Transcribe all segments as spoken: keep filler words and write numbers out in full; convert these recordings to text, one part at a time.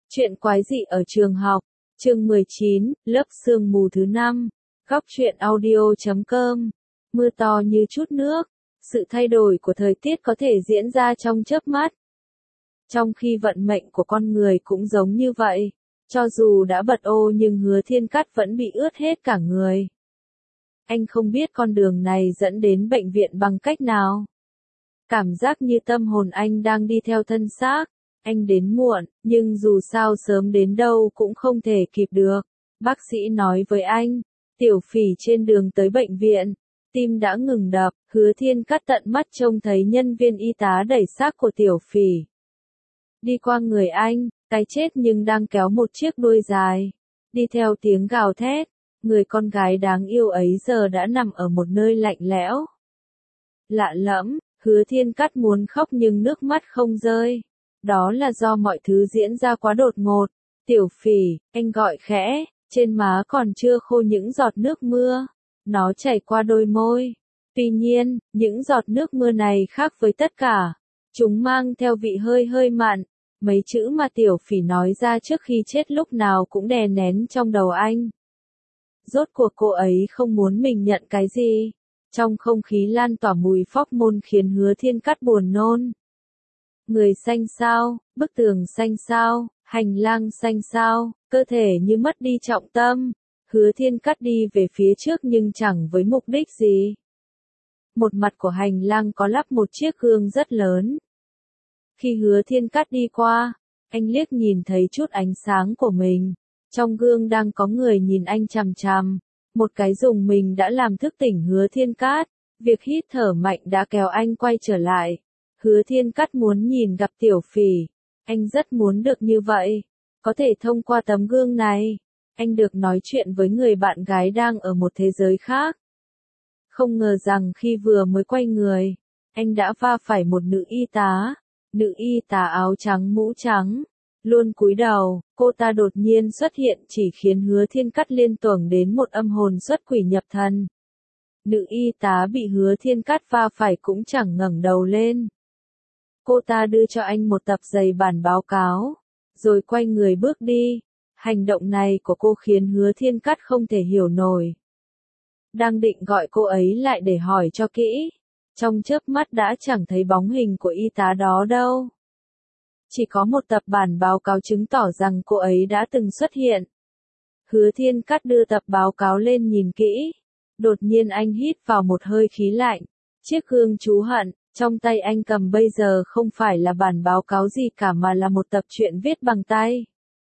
Chuyện quái dị ở trường học, chương mười chín, lớp sương mù thứ năm, góc truyện audio chấm com. Mưa to như chút nước, sự thay đổi của thời tiết có thể diễn ra trong chớp mắt. Trong khi vận mệnh của con người cũng giống như vậy, cho dù đã bật ô nhưng Hứa Thiên Cát vẫn bị ướt hết cả người. Anh không biết con đường này dẫn đến bệnh viện bằng cách nào. Cảm giác như tâm hồn anh đang đi theo thân xác. Anh đến muộn, nhưng dù sao sớm đến đâu cũng không thể kịp được. Bác sĩ nói với anh, Tiểu Phỉ trên đường tới bệnh viện, tim đã ngừng đập. Hứa Thiên Cát tận mắt trông thấy nhân viên y tá đẩy xác của Tiểu Phỉ đi qua người anh, cái chết nhưng đang kéo một chiếc đuôi dài. Đi theo tiếng gào thét, người con gái đáng yêu ấy giờ đã nằm ở một nơi lạnh lẽo. Lạ lẫm, Hứa Thiên Cát muốn khóc nhưng nước mắt không rơi. Đó là do mọi thứ diễn ra quá đột ngột. Tiểu Phỉ, anh gọi khẽ, trên má còn chưa khô những giọt nước mưa. Nó chảy qua đôi môi. Tuy nhiên, những giọt nước mưa này khác với tất cả. Chúng mang theo vị hơi hơi mặn. Mấy chữ mà Tiểu Phỉ nói ra trước khi chết lúc nào cũng đè nén trong đầu anh. Rốt cuộc cô ấy không muốn mình nhận cái gì. Trong không khí lan tỏa mùi phóc môn khiến Hứa Thiên Cát buồn nôn. Người xanh xao, bức tường xanh xao, hành lang xanh xao, cơ thể như mất đi trọng tâm. Hứa Thiên Cát đi về phía trước nhưng chẳng với mục đích gì. Một mặt của hành lang có lắp một chiếc gương rất lớn. Khi Hứa Thiên Cát đi qua, anh liếc nhìn thấy chút ánh sáng của mình. Trong gương đang có người nhìn anh chằm chằm. Một cái rùng mình đã làm thức tỉnh Hứa Thiên Cát. Việc hít thở mạnh đã kéo anh quay trở lại. Hứa Thiên Cát muốn nhìn gặp Tiểu Phỉ. Anh rất muốn được như vậy. Có thể thông qua tấm gương này, anh được nói chuyện với người bạn gái đang ở một thế giới khác. Không ngờ rằng khi vừa mới quay người, anh đã va phải một nữ y tá. Nữ y tá áo trắng mũ trắng, luôn cúi đầu. Cô ta đột nhiên xuất hiện chỉ khiến Hứa Thiên Cát liên tưởng đến một âm hồn xuất quỷ nhập thần. Nữ y tá bị Hứa Thiên Cát va phải cũng chẳng ngẩng đầu lên. Cô ta đưa cho anh một tập dày bản báo cáo, rồi quay người bước đi. Hành động này của cô khiến Hứa Thiên Cát không thể hiểu nổi. Đang định gọi cô ấy lại để hỏi cho kỹ. Trong chớp mắt đã chẳng thấy bóng hình của y tá đó đâu. Chỉ có một tập bản báo cáo chứng tỏ rằng cô ấy đã từng xuất hiện. Hứa Thiên Cát đưa tập báo cáo lên nhìn kỹ. Đột nhiên anh hít vào một hơi khí lạnh. Chiếc gương chú hận, trong tay anh cầm bây giờ không phải là bản báo cáo gì cả mà là một tập truyện viết bằng tay.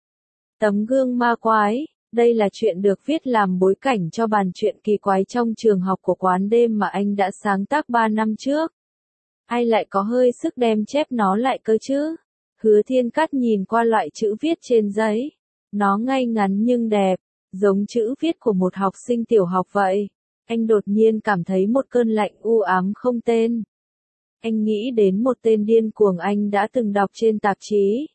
Tấm gương ma quái, đây là chuyện được viết làm bối cảnh cho bản truyện kỳ quái trong trường học của quán đêm mà anh đã sáng tác ba năm trước. Ai lại có hơi sức đem chép nó lại cơ chứ? Hứa Thiên Cát nhìn qua loại chữ viết trên giấy. Nó ngay ngắn nhưng đẹp, giống chữ viết của một học sinh tiểu học vậy. Anh đột nhiên cảm thấy một cơn lạnh u ám không tên. Anh nghĩ đến một tên điên cuồng anh đã từng đọc trên tạp chí.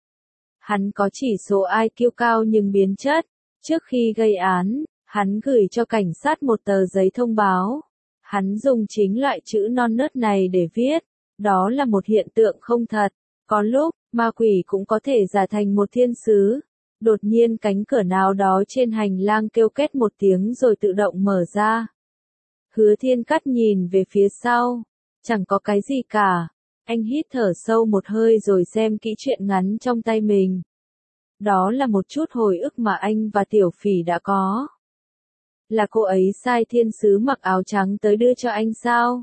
Hắn có chỉ số i kiu cao nhưng biến chất. Trước khi gây án, hắn gửi cho cảnh sát một tờ giấy thông báo. Hắn dùng chính loại chữ non nớt này để viết. Đó là một hiện tượng không thật. Có lúc, ma quỷ cũng có thể giả thành một thiên sứ. Đột nhiên cánh cửa nào đó trên hành lang kêu két một tiếng rồi tự động mở ra. Hứa Thiên Cát nhìn về phía sau. Chẳng có cái gì cả. Anh hít thở sâu một hơi rồi xem kỹ truyện ngắn trong tay mình. Đó là một chút hồi ức mà anh và Tiểu Phỉ đã có. Là cô ấy sai thiên sứ mặc áo trắng tới đưa cho anh sao?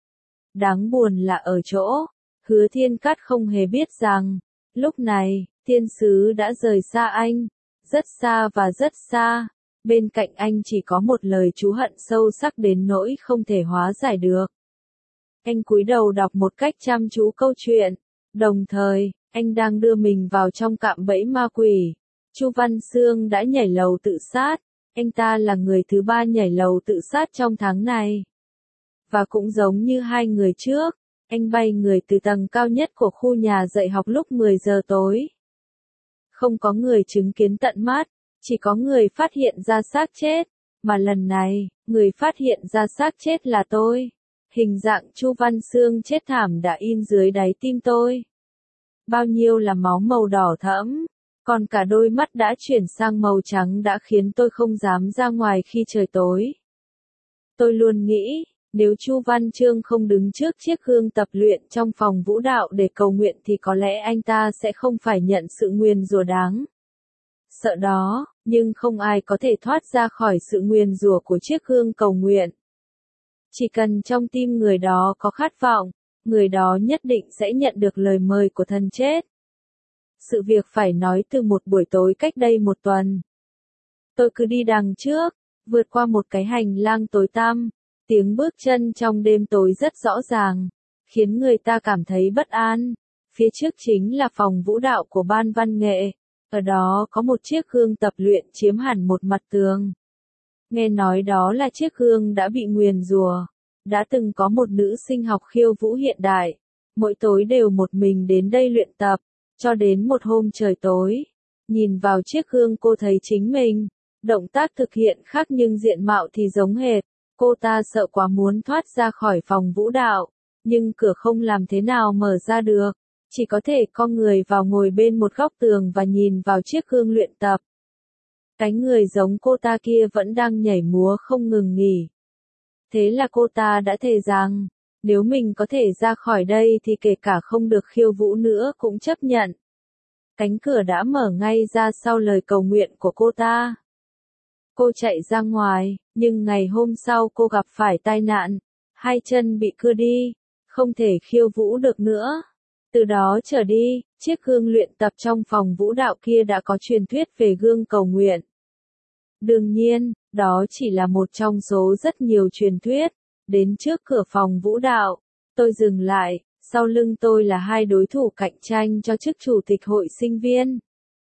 Đáng buồn là ở chỗ, Hứa Thiên Cát không hề biết rằng, lúc này, thiên sứ đã rời xa anh, rất xa và rất xa. Bên cạnh anh chỉ có một lời chú hận sâu sắc đến nỗi không thể hóa giải được. Anh cúi đầu đọc một cách chăm chú câu chuyện, đồng thời, anh đang đưa mình vào trong cạm bẫy ma quỷ. Chu Văn Xương đã nhảy lầu tự sát, anh ta là người thứ ba nhảy lầu tự sát trong tháng này. Và cũng giống như hai người trước, anh bay người từ tầng cao nhất của khu nhà dạy học lúc mười giờ tối. Không có người chứng kiến tận mắt, chỉ có người phát hiện ra xác chết, mà lần này, người phát hiện ra xác chết là tôi. Hình dạng Chu Văn Xương chết thảm đã in dưới đáy tim tôi. Bao nhiêu là máu màu đỏ thẫm, Còn cả đôi mắt đã chuyển sang màu trắng đã khiến tôi không dám ra ngoài khi trời tối. Tôi luôn nghĩ, nếu Chu Văn Chương không đứng trước chiếc gương tập luyện trong phòng vũ đạo để cầu nguyện thì có lẽ anh ta sẽ không phải nhận sự nguyền rủa đáng sợ đó, nhưng không ai có thể thoát ra khỏi sự nguyền rủa của chiếc gương cầu nguyện. Chỉ cần trong tim người đó có khát vọng, người đó nhất định sẽ nhận được lời mời của thần chết. Sự việc phải nói từ một buổi tối cách đây một tuần. Tôi cứ đi đằng trước, vượt qua một cái hành lang tối tăm, tiếng bước chân trong đêm tối rất rõ ràng, khiến người ta cảm thấy bất an. Phía trước chính là phòng vũ đạo của ban văn nghệ, ở đó có một chiếc gương tập luyện chiếm hẳn một mặt tường. Nghe nói đó là chiếc gương đã bị nguyền rủa. Đã từng có một nữ sinh học khiêu vũ hiện đại, mỗi tối đều một mình đến đây luyện tập, cho đến một hôm trời tối. Nhìn vào chiếc gương cô thấy chính mình, động tác thực hiện khác nhưng diện mạo thì giống hệt. Cô ta sợ quá muốn thoát ra khỏi phòng vũ đạo, nhưng cửa không làm thế nào mở ra được, chỉ có thể con người vào ngồi bên một góc tường và nhìn vào chiếc gương luyện tập. Cái người giống cô ta kia vẫn đang nhảy múa không ngừng nghỉ. Thế là cô ta đã thề rằng, nếu mình có thể ra khỏi đây thì kể cả không được khiêu vũ nữa cũng chấp nhận. Cánh cửa đã mở ngay ra sau lời cầu nguyện của cô ta. Cô chạy ra ngoài, nhưng ngày hôm sau cô gặp phải tai nạn, hai chân bị cưa đi, không thể khiêu vũ được nữa. Từ đó trở đi, chiếc gương luyện tập trong phòng vũ đạo kia đã có truyền thuyết về gương cầu nguyện. Đương nhiên, đó chỉ là một trong số rất nhiều truyền thuyết. Đến trước cửa phòng vũ đạo, tôi dừng lại, sau lưng tôi là hai đối thủ cạnh tranh cho chức chủ tịch hội sinh viên.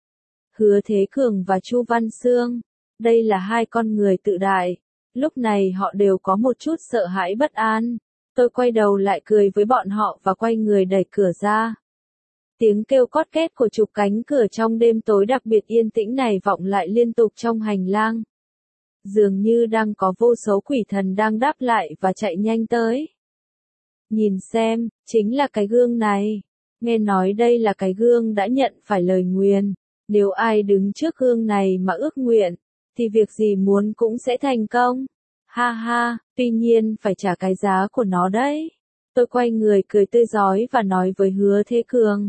Hứa Thế Cường và Chu Văn Xương. Đây là hai con người tự đại. Lúc này họ đều có một chút sợ hãi bất an. Tôi quay đầu lại cười với bọn họ và quay người đẩy cửa ra. Tiếng kêu cót két của chục cánh cửa trong đêm tối đặc biệt yên tĩnh này vọng lại liên tục trong hành lang. Dường như đang có vô số quỷ thần đang đáp lại và chạy nhanh tới. Nhìn xem, chính là cái gương này. Nghe nói đây là cái gương đã nhận phải lời nguyền. Nếu ai đứng trước gương này mà ước nguyện, thì việc gì muốn cũng sẽ thành công. Ha ha, tuy nhiên phải trả cái giá của nó đấy. Tôi quay người cười tươi rói và nói với Hứa Thế Cường.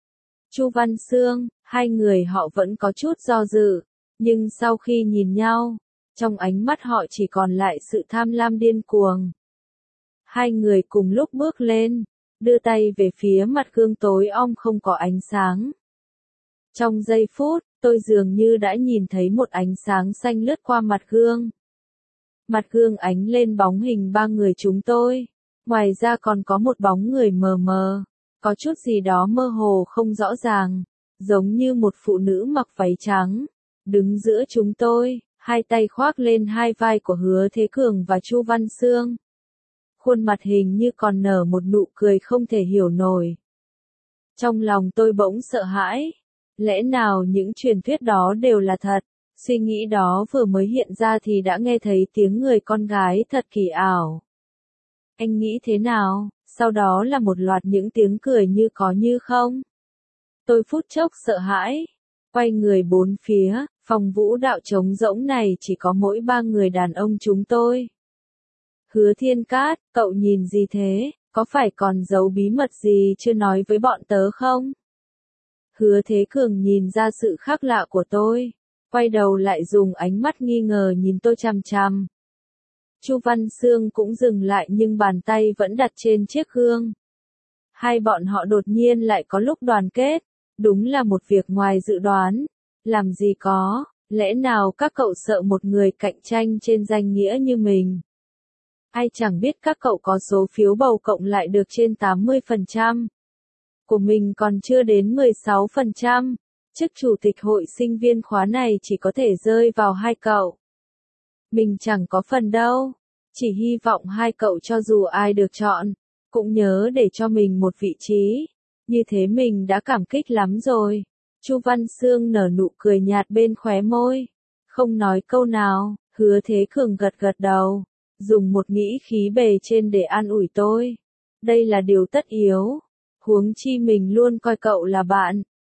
Chu Văn Xương, hai người họ vẫn có chút do dự, nhưng sau khi nhìn nhau, trong ánh mắt họ chỉ còn lại sự tham lam điên cuồng. Hai người cùng lúc bước lên, đưa tay về phía mặt gương tối om không có ánh sáng. Trong giây phút, tôi dường như đã nhìn thấy một ánh sáng xanh lướt qua mặt gương. Mặt gương ánh lên bóng hình ba người chúng tôi. Ngoài ra còn có một bóng người mờ mờ, có chút gì đó mơ hồ không rõ ràng, giống như một phụ nữ mặc váy trắng, đứng giữa chúng tôi, hai tay khoác lên hai vai của Hứa Thế Cường và Chu Văn Xương. Khuôn mặt hình như còn nở một nụ cười không thể hiểu nổi. Trong lòng tôi bỗng sợ hãi. Lẽ nào những truyền thuyết đó đều là thật? Suy nghĩ đó vừa mới hiện ra thì đã nghe thấy tiếng người con gái thật kỳ ảo. Anh nghĩ thế nào? Sau đó là một loạt những tiếng cười như có như không. Tôi phút chốc sợ hãi. Quay người bốn phía, phòng vũ đạo trống rỗng này chỉ có mỗi ba người đàn ông chúng tôi. Hứa Thiên Cát, cậu nhìn gì thế? Có phải còn giấu bí mật gì chưa nói với bọn tớ không? Hứa Thế Cường nhìn ra sự khác lạ của tôi, quay đầu lại dùng ánh mắt nghi ngờ nhìn tôi chằm chằm. Chu Văn Xương cũng dừng lại nhưng bàn tay vẫn đặt trên chiếc gương. Hai bọn họ đột nhiên lại có lúc đoàn kết, đúng là một việc ngoài dự đoán. Làm gì có, lẽ nào các cậu sợ một người cạnh tranh trên danh nghĩa như mình? Ai chẳng biết các cậu có số phiếu bầu cộng lại được trên tám mươi phần trăm. Của mình còn chưa đến mười sáu phần trăm, chức chủ tịch hội sinh viên khóa này chỉ có thể rơi vào hai cậu. Mình chẳng có phần đâu, chỉ hy vọng hai cậu cho dù ai được chọn, cũng nhớ để cho mình một vị trí, như thế mình đã cảm kích lắm rồi. Chu Văn Xương nở nụ cười nhạt bên khóe môi, không nói câu nào. Hứa Thế Cường gật gật đầu, dùng một nghĩ khí bề trên để an ủi tôi. Đây là điều tất yếu. Huống chi mình luôn coi cậu là bạn,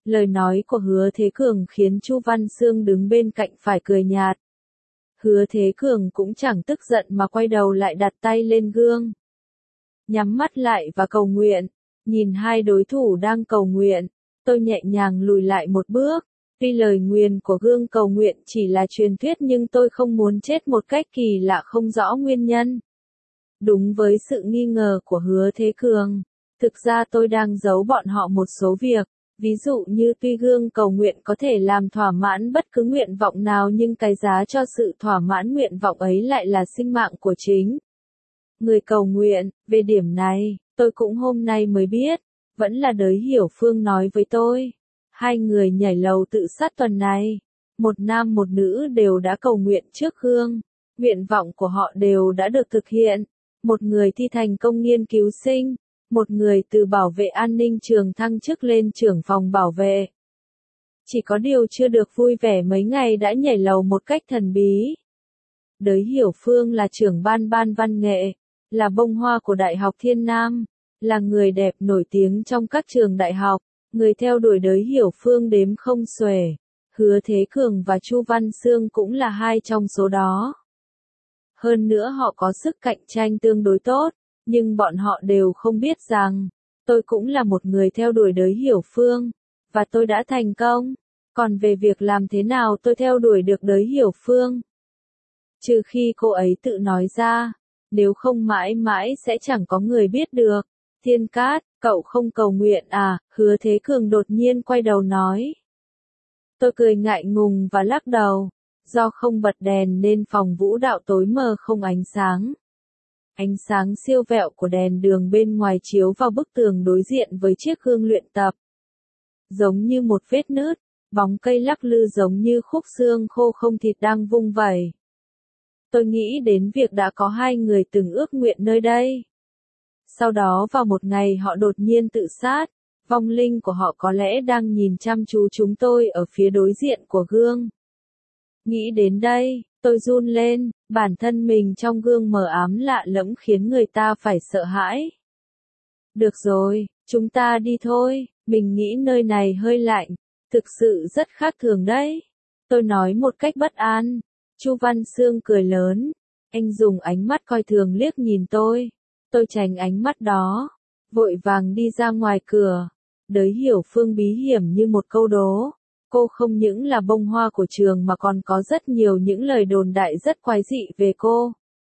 Lời nói của Hứa Thế Cường khiến Chu Văn Xương đứng bên cạnh phải cười nhạt. Hứa Thế Cường cũng chẳng tức giận mà quay đầu lại đặt tay lên gương. Nhắm mắt lại và cầu nguyện. Nhìn hai đối thủ đang cầu nguyện, tôi nhẹ nhàng lùi lại một bước. Tuy lời nguyền của gương cầu nguyện chỉ là truyền thuyết nhưng tôi không muốn chết một cách kỳ lạ không rõ nguyên nhân. Đúng với sự nghi ngờ của Hứa Thế Cường, thực ra tôi đang giấu bọn họ một số việc. Ví dụ như tuy gương cầu nguyện có thể làm thỏa mãn bất cứ nguyện vọng nào nhưng cái giá cho sự thỏa mãn nguyện vọng ấy lại là sinh mạng của chính người cầu nguyện. Về điểm này, tôi cũng hôm nay mới biết, vẫn là Đới Hiểu Phương nói với tôi. Hai người nhảy lầu tự sát tuần này, một nam một nữ đều đã cầu nguyện trước gương, nguyện vọng của họ đều đã được thực hiện. Một người thi thành công nghiên cứu sinh, một người từ bảo vệ an ninh trường thăng chức lên trưởng phòng bảo vệ. Chỉ có điều chưa được vui vẻ mấy ngày đã nhảy lầu một cách thần bí. Đới Hiểu Phương là trưởng ban ban văn nghệ, là bông hoa của Đại học Thiên Nam, là người đẹp nổi tiếng trong các trường đại học, người theo đuổi Đới Hiểu Phương đếm không xuể. Hứa Thế Cường và Chu Văn Xương cũng là hai trong số đó. Hơn nữa họ có sức cạnh tranh tương đối tốt, nhưng bọn họ đều không biết rằng, tôi cũng là một người theo đuổi Đới Hiểu Phương, và tôi đã thành công. Còn về việc làm thế nào tôi theo đuổi được Đới Hiểu Phương, trừ khi cô ấy tự nói ra, nếu không mãi mãi sẽ chẳng có người biết được. Thiên Cát, cậu không cầu nguyện à? Hứa Thế Cường đột nhiên quay đầu nói. Tôi cười ngại ngùng và lắc đầu. Do không bật đèn nên phòng vũ đạo tối mờ không ánh sáng. Ánh sáng siêu vẹo của đèn đường bên ngoài chiếu vào bức tường đối diện với chiếc gương luyện tập. Giống như một vết nứt, bóng cây lắc lư giống như khúc xương khô không thịt đang vung vẩy. Tôi nghĩ đến việc đã có hai người từng ước nguyện nơi đây. Sau đó vào một ngày họ đột nhiên tự sát, vong linh của họ có lẽ đang nhìn chăm chú chúng tôi ở phía đối diện của gương. Nghĩ đến đây, tôi run lên, bản thân mình trong gương mờ ám lạ lẫm khiến người ta phải sợ hãi. Được rồi, chúng ta đi thôi, mình nghĩ nơi này hơi lạnh, thực sự rất khác thường đấy. Tôi nói một cách bất an. Chu Văn Xương cười lớn, anh dùng ánh mắt coi thường liếc nhìn tôi. Tôi tránh ánh mắt đó, vội vàng đi ra ngoài cửa. Đới Hiểu Phương bí hiểm như một câu đố. Cô không những là bông hoa của trường mà còn có rất nhiều những lời đồn đại rất quái dị về cô.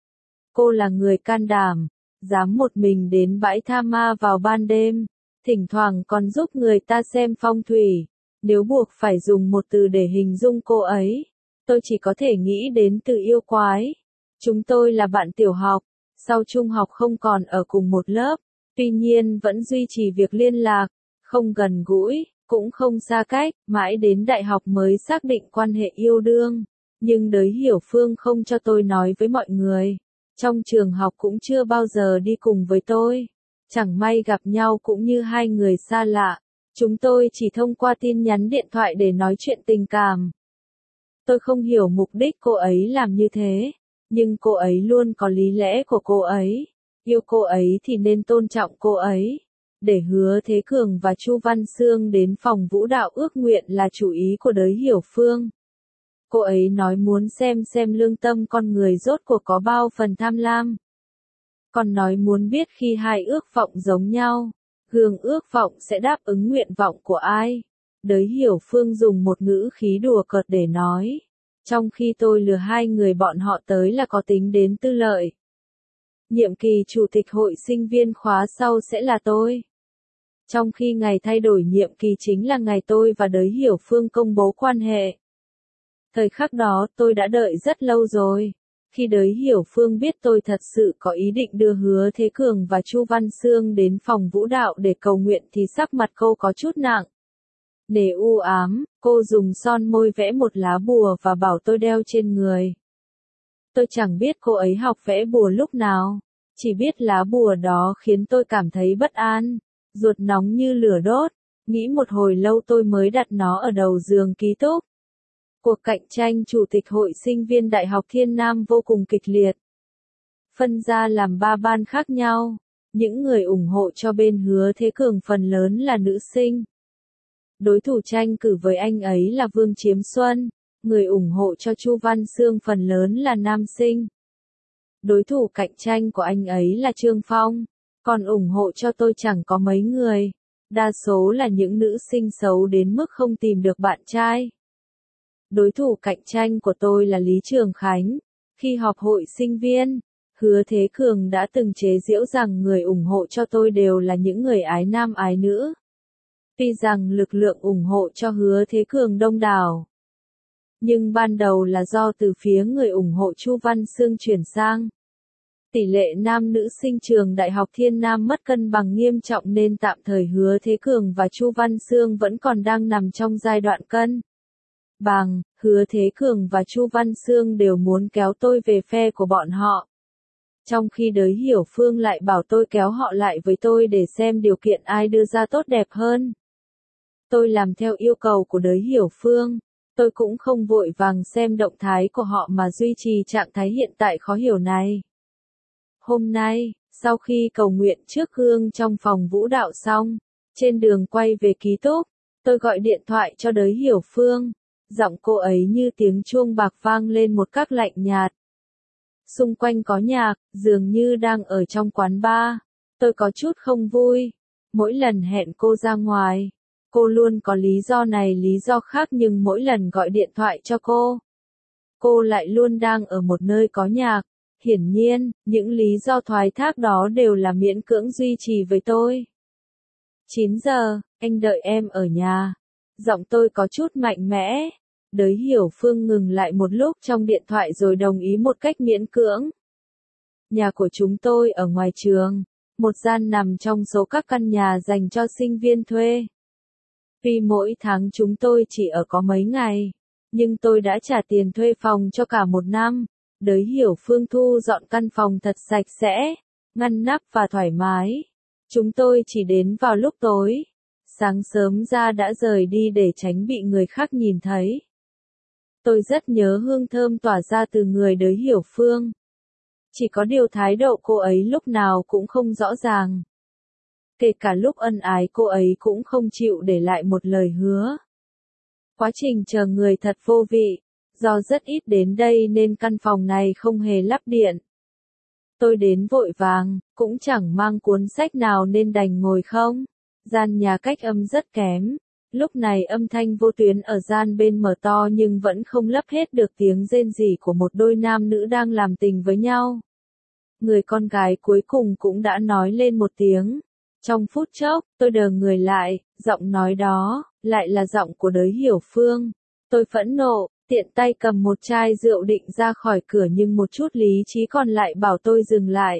Cô là người can đảm, dám một mình đến bãi tha ma vào ban đêm, thỉnh thoảng còn giúp người ta xem phong thủy. Nếu buộc phải dùng một từ để hình dung cô ấy, tôi chỉ có thể nghĩ đến từ yêu quái. Chúng tôi là bạn tiểu học, sau trung học không còn ở cùng một lớp, tuy nhiên vẫn duy trì việc liên lạc, không gần gũi, cũng không xa cách, mãi đến đại học mới xác định quan hệ yêu đương. Nhưng Đới Hiểu Phương không cho tôi nói với mọi người. Trong trường học cũng chưa bao giờ đi cùng với tôi. Chẳng may gặp nhau cũng như hai người xa lạ. Chúng tôi chỉ thông qua tin nhắn điện thoại để nói chuyện tình cảm. Tôi không hiểu mục đích cô ấy làm như thế. Nhưng cô ấy luôn có lý lẽ của cô ấy. Yêu cô ấy thì nên tôn trọng cô ấy. Để Hứa Thế Cường và Chu Văn Xương đến phòng vũ đạo ước nguyện là chủ ý của Đới Hiểu Phương. Cô ấy nói muốn xem xem lương tâm con người rốt cuộc có bao phần tham lam. Còn nói muốn biết khi hai ước vọng giống nhau, gương ước vọng sẽ đáp ứng nguyện vọng của ai. Đới Hiểu Phương dùng một ngữ khí đùa cợt để nói. Trong khi tôi lừa hai người bọn họ tới là có tính đến tư lợi. Nhiệm kỳ chủ tịch hội sinh viên khóa sau sẽ là tôi. Trong khi ngày thay đổi nhiệm kỳ chính là ngày tôi và Đới Hiểu Phương công bố quan hệ. Thời khắc đó tôi đã đợi rất lâu rồi. Khi Đới Hiểu Phương biết tôi thật sự có ý định đưa Hứa Thế Cường và Chu Văn Xương đến phòng vũ đạo để cầu nguyện thì sắc mặt cô có chút nặng. Nề u ám, cô dùng son môi vẽ một lá bùa và bảo tôi đeo trên người. Tôi chẳng biết cô ấy học vẽ bùa lúc nào, chỉ biết lá bùa đó khiến tôi cảm thấy bất an, ruột nóng như lửa đốt, nghĩ một hồi lâu tôi mới đặt nó ở đầu giường ký túc. Cuộc cạnh tranh chủ tịch hội sinh viên Đại học Thiên Nam vô cùng kịch liệt. Phân ra làm ba ban khác nhau, những người ủng hộ cho bên Hứa Thế Cường phần lớn là nữ sinh. Đối thủ tranh cử với anh ấy là Vương Chiếm Xuân, người ủng hộ cho Chu Văn Xương phần lớn là nam sinh. Đối thủ cạnh tranh của anh ấy là Trương Phong, còn ủng hộ cho tôi chẳng có mấy người, đa số là những nữ sinh xấu đến mức không tìm được bạn trai. Đối thủ cạnh tranh của tôi là Lý Trường Khánh. Khi họp hội sinh viên, Hứa Thế Cường đã từng chế giễu rằng người ủng hộ cho tôi đều là những người ái nam ái nữ. Tuy rằng lực lượng ủng hộ cho Hứa Thế Cường đông đảo, nhưng ban đầu là do từ phía người ủng hộ Chu Văn Xương chuyển sang. Tỷ lệ nam nữ sinh trường Đại học Thiên Nam mất cân bằng nghiêm trọng nên tạm thời Hứa Thế Cường và Chu Văn Xương vẫn còn đang nằm trong giai đoạn cân bằng. Hứa Thế Cường và Chu Văn Xương đều muốn kéo tôi về phe của bọn họ. Trong khi Đới Hiểu Phương lại bảo tôi kéo họ lại với tôi để xem điều kiện ai đưa ra tốt đẹp hơn. Tôi làm theo yêu cầu của Đới Hiểu Phương. Tôi cũng không vội vàng xem động thái của họ mà duy trì trạng thái hiện tại khó hiểu này. Hôm nay, sau khi cầu nguyện trước gương trong phòng vũ đạo xong, trên đường quay về ký túc, tôi gọi điện thoại cho Đới Hiểu Phương. Giọng cô ấy như tiếng chuông bạc vang lên một cách lạnh nhạt. Xung quanh có nhạc, dường như đang ở trong quán bar. Tôi có chút không vui. Mỗi lần hẹn cô ra ngoài, cô luôn có lý do này lý do khác nhưng mỗi lần gọi điện thoại cho cô, cô lại luôn đang ở một nơi có nhạc. Hiển nhiên, những lý do thoái thác đó đều là miễn cưỡng duy trì với tôi. chín giờ, anh đợi em ở nhà. Giọng tôi có chút mạnh mẽ. Đới Hiểu Phương ngừng lại một lúc trong điện thoại rồi đồng ý một cách miễn cưỡng. Nhà của chúng tôi ở ngoài trường, một gian nằm trong số các căn nhà dành cho sinh viên thuê. Vì mỗi tháng chúng tôi chỉ ở có mấy ngày, nhưng tôi đã trả tiền thuê phòng cho cả một năm. Đới Hiểu Phương thu dọn căn phòng thật sạch sẽ, ngăn nắp và thoải mái. Chúng tôi chỉ đến vào lúc tối. Sáng sớm ra đã rời đi để tránh bị người khác nhìn thấy. Tôi rất nhớ hương thơm tỏa ra từ người Đới Hiểu Phương. Chỉ có điều thái độ cô ấy lúc nào cũng không rõ ràng. Kể cả lúc ân ái cô ấy cũng không chịu để lại một lời hứa. Quá trình chờ người thật vô vị. Do rất ít đến đây nên căn phòng này không hề lắp điện. Tôi đến vội vàng, cũng chẳng mang cuốn sách nào nên đành ngồi không. Gian nhà cách âm rất kém. Lúc này âm thanh vô tuyến ở gian bên mở to nhưng vẫn không lấp hết được tiếng rên rỉ của một đôi nam nữ đang làm tình với nhau. Người con gái cuối cùng cũng đã nói lên một tiếng. Trong phút chốc, tôi đờ người lại, giọng nói đó, lại là giọng của Đới Hiểu Phương. Tôi phẫn nộ, tiện tay cầm một chai rượu định ra khỏi cửa nhưng một chút lý trí còn lại bảo tôi dừng lại.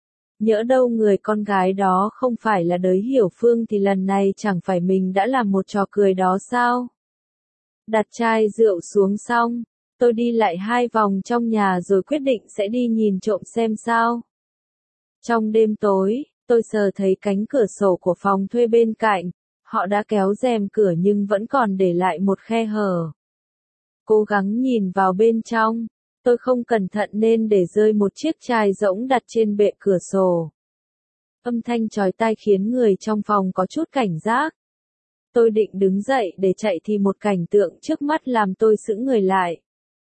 Nhỡ đâu người con gái đó không phải là Đới Hiểu Phương thì lần này chẳng phải mình đã làm một trò cười đó sao? Đặt chai rượu xuống xong, tôi đi lại hai vòng trong nhà rồi quyết định sẽ đi nhìn trộm xem sao. Trong đêm tối, tôi sờ thấy cánh cửa sổ của phòng thuê bên cạnh, họ đã kéo rèm cửa nhưng vẫn còn để lại một khe hở. Cố gắng nhìn vào bên trong, tôi không cẩn thận nên để rơi một chiếc chai rỗng đặt trên bệ cửa sổ. Âm thanh chói tai khiến người trong phòng có chút cảnh giác. Tôi định đứng dậy để chạy thì một cảnh tượng trước mắt làm tôi sững người lại.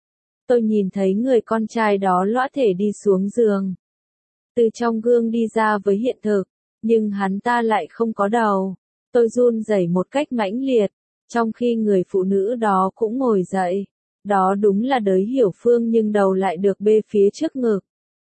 Tôi nhìn thấy người con trai đó lõa thể đi xuống giường. Từ trong gương đi ra với hiện thực, nhưng hắn ta lại không có đầu. Tôi run rẩy một cách mãnh liệt, trong khi người phụ nữ đó cũng ngồi dậy. Đó đúng là Đới Hiểu Phương nhưng đầu lại được bê phía trước ngực.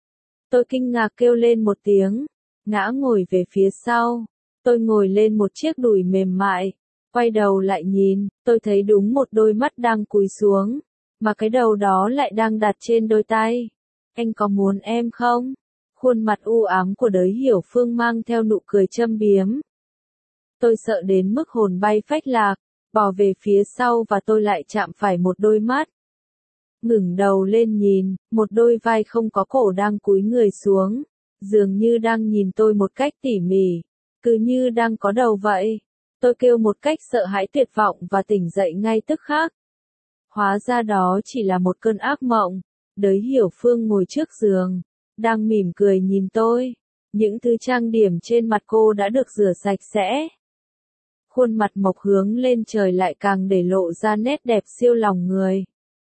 Tôi kinh ngạc kêu lên một tiếng, ngã ngồi về phía sau. Tôi ngồi lên một chiếc đùi mềm mại, quay đầu lại nhìn, tôi thấy đúng một đôi mắt đang cúi xuống, mà cái đầu đó lại đang đặt trên đôi tay. Anh có muốn em không? Khuôn mặt u ám của Đới Hiểu Phương mang theo nụ cười châm biếm. Tôi sợ đến mức hồn bay phách lạc, bò về phía sau và tôi lại chạm phải một đôi mắt. Ngẩng đầu lên nhìn, một đôi vai không có cổ đang cúi người xuống, dường như đang nhìn tôi một cách tỉ mỉ, cứ như đang có đầu vậy. Tôi kêu một cách sợ hãi tuyệt vọng và tỉnh dậy ngay tức khắc. Hóa ra đó chỉ là một cơn ác mộng. Đới Hiểu Phương ngồi trước giường, đang mỉm cười nhìn tôi. Những thứ trang điểm trên mặt cô đã được rửa sạch sẽ. Khuôn mặt mộc hướng lên trời lại càng để lộ ra nét đẹp siêu lòng người.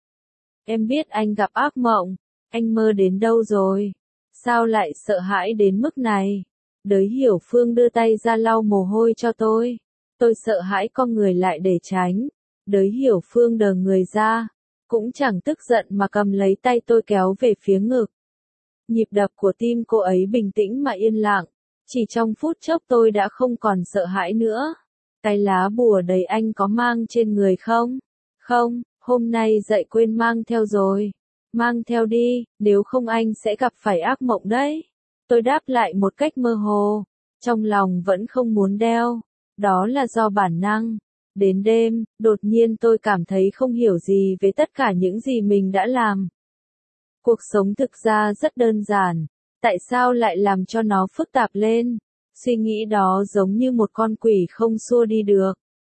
Em biết anh gặp ác mộng, anh mơ đến đâu rồi? Sao lại sợ hãi đến mức này? Đới Hiểu Phương đưa tay ra lau mồ hôi cho tôi. Tôi sợ hãi con người lại để tránh. Đới Hiểu Phương đờ người ra, cũng chẳng tức giận mà cầm lấy tay tôi kéo về phía ngực. Nhịp đập của tim cô ấy bình tĩnh mà yên lặng. Chỉ trong phút chốc tôi đã không còn sợ hãi nữa. Cái lá bùa đầy anh có mang trên người không? Không, hôm nay dậy quên mang theo rồi. Mang theo đi, nếu không anh sẽ gặp phải ác mộng đấy. Tôi đáp lại một cách mơ hồ, trong lòng vẫn không muốn đeo. Đó là do bản năng. Đến đêm, đột nhiên tôi cảm thấy không hiểu gì về tất cả những gì mình đã làm. Cuộc sống thực ra rất đơn giản, tại sao lại làm cho nó phức tạp lên? Suy nghĩ đó giống như một con quỷ không xua đi được.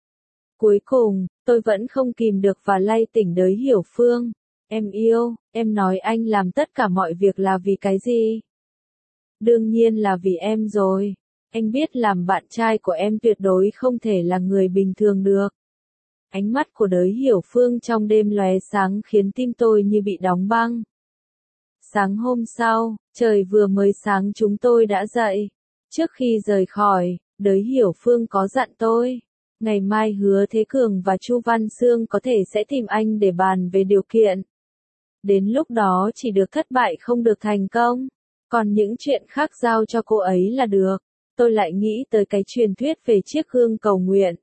Cuối cùng, tôi vẫn không kìm được và lay tỉnh Đới Hiểu Phương. Em yêu, em nói anh làm tất cả mọi việc là vì cái gì? Đương nhiên là vì em rồi. Anh biết làm bạn trai của em tuyệt đối không thể là người bình thường được. Ánh mắt của Đới Hiểu Phương trong đêm lóe sáng khiến tim tôi như bị đóng băng. Sáng hôm sau, trời vừa mới sáng chúng tôi đã dậy. Trước khi rời khỏi, Đới Hiểu Phương có dặn tôi. Ngày mai Hứa Thế Cường và Chu Văn Xương có thể sẽ tìm anh để bàn về điều kiện. Đến lúc đó chỉ được thất bại không được thành công. Còn những chuyện khác giao cho cô ấy là được. Tôi lại nghĩ tới cái truyền thuyết về chiếc gương cầu nguyện.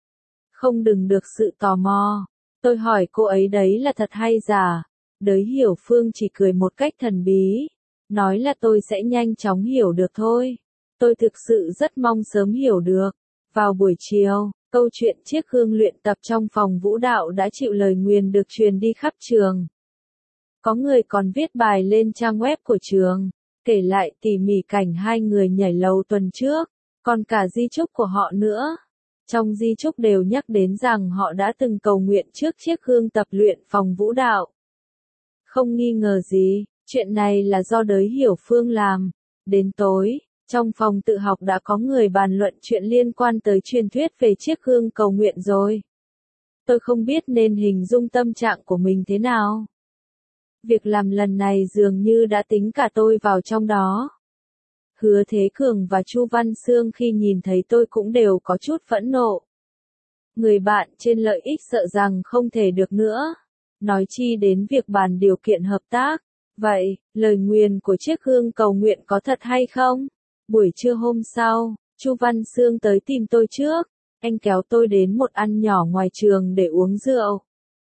Không đừng được sự tò mò. Tôi hỏi cô ấy đấy là thật hay giả. Đới Hiểu Phương chỉ cười một cách thần bí. Nói là tôi sẽ nhanh chóng hiểu được thôi. Tôi thực sự rất mong sớm hiểu được. Vào buổi chiều, câu chuyện chiếc gương luyện tập trong phòng vũ đạo đã chịu lời nguyền được truyền đi khắp trường. Có người còn viết bài lên trang web của trường, kể lại tỉ mỉ cảnh hai người nhảy lầu tuần trước, còn cả di chúc của họ nữa. Trong di chúc đều nhắc đến rằng họ đã từng cầu nguyện trước chiếc gương tập luyện phòng vũ đạo. Không nghi ngờ gì, chuyện này là do Đới Hiểu Phương làm. Đến tối, trong phòng tự học đã có người bàn luận chuyện liên quan tới truyền thuyết về chiếc gương cầu nguyện rồi. Tôi không biết nên hình dung tâm trạng của mình thế nào. Việc làm lần này dường như đã tính cả tôi vào trong đó. Hứa Thế Cường và Chu Văn Xương khi nhìn thấy tôi cũng đều có chút phẫn nộ. Người bạn trên lợi ích sợ rằng không thể được nữa. Nói chi đến việc bàn điều kiện hợp tác. Vậy, lời nguyền của chiếc gương cầu nguyện có thật hay không? Buổi trưa hôm sau, Chu Văn Xương tới tìm tôi trước. Anh kéo tôi đến một ăn nhỏ ngoài trường để uống rượu.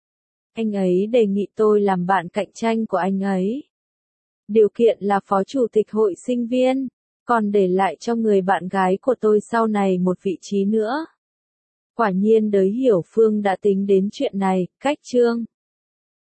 Anh ấy đề nghị tôi làm bạn cạnh tranh của anh ấy. Điều kiện là phó chủ tịch hội sinh viên, còn để lại cho người bạn gái của tôi sau này một vị trí nữa. Quả nhiên Đới Hiểu Phương đã tính đến chuyện này, cách chương.